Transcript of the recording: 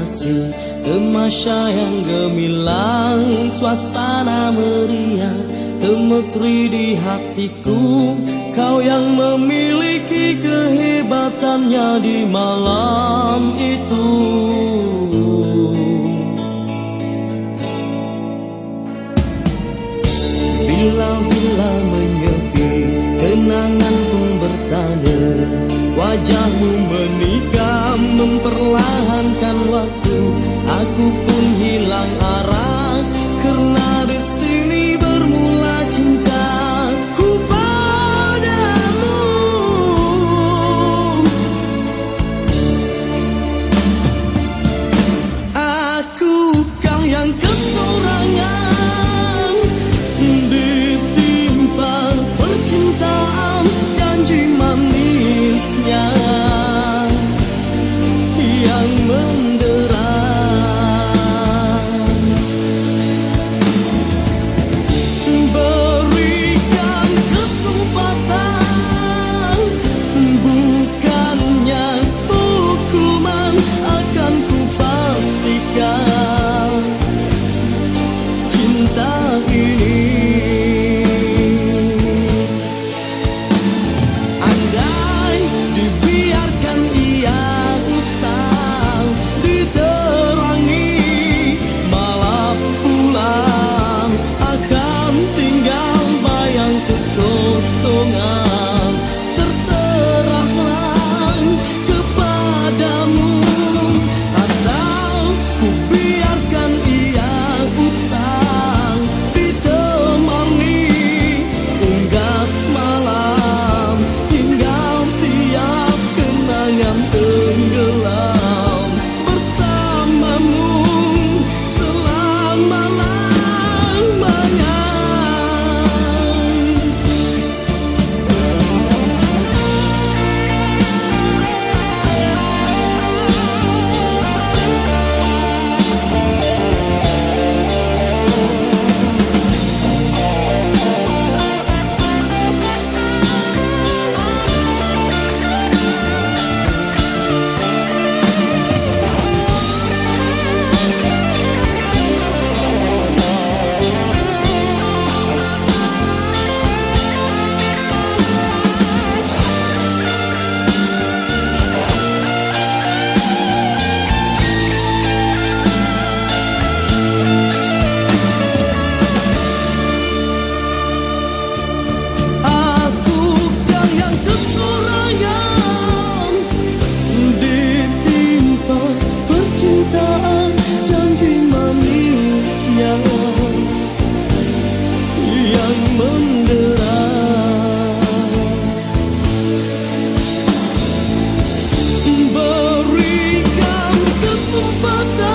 sensasi, Tamasya yang gemilang, suasana meriah, gemetri di hatiku. Kau yang memiliki kehebatannya di malam itu. Bila-bila menyepi, kenangan pun bertanda. Wajahmu menikam, memperlahankan waktu. Aku pun hilang arah, karena di sini bermula cintaku padamu. Akukah yang kesorangan, ditimpa percintaan, janji manisnya yang mendera. Berikan kesempatan, bukannya hukuman, akan kupastikan cinta ini. Andai dibiarkan ia usang, diterangi malam pulang, akan tinggal bayang kekosongan. Terserahlah kepadamu, atau ku biarkan ia usang, ditemani unggas malam, hingga tiap kenangan tenggelam bersamamu selama-lamanya. Akukah yang kesorangan, ditimpa percintaan, janji manisnya yang mendera. Berikan kesempatan,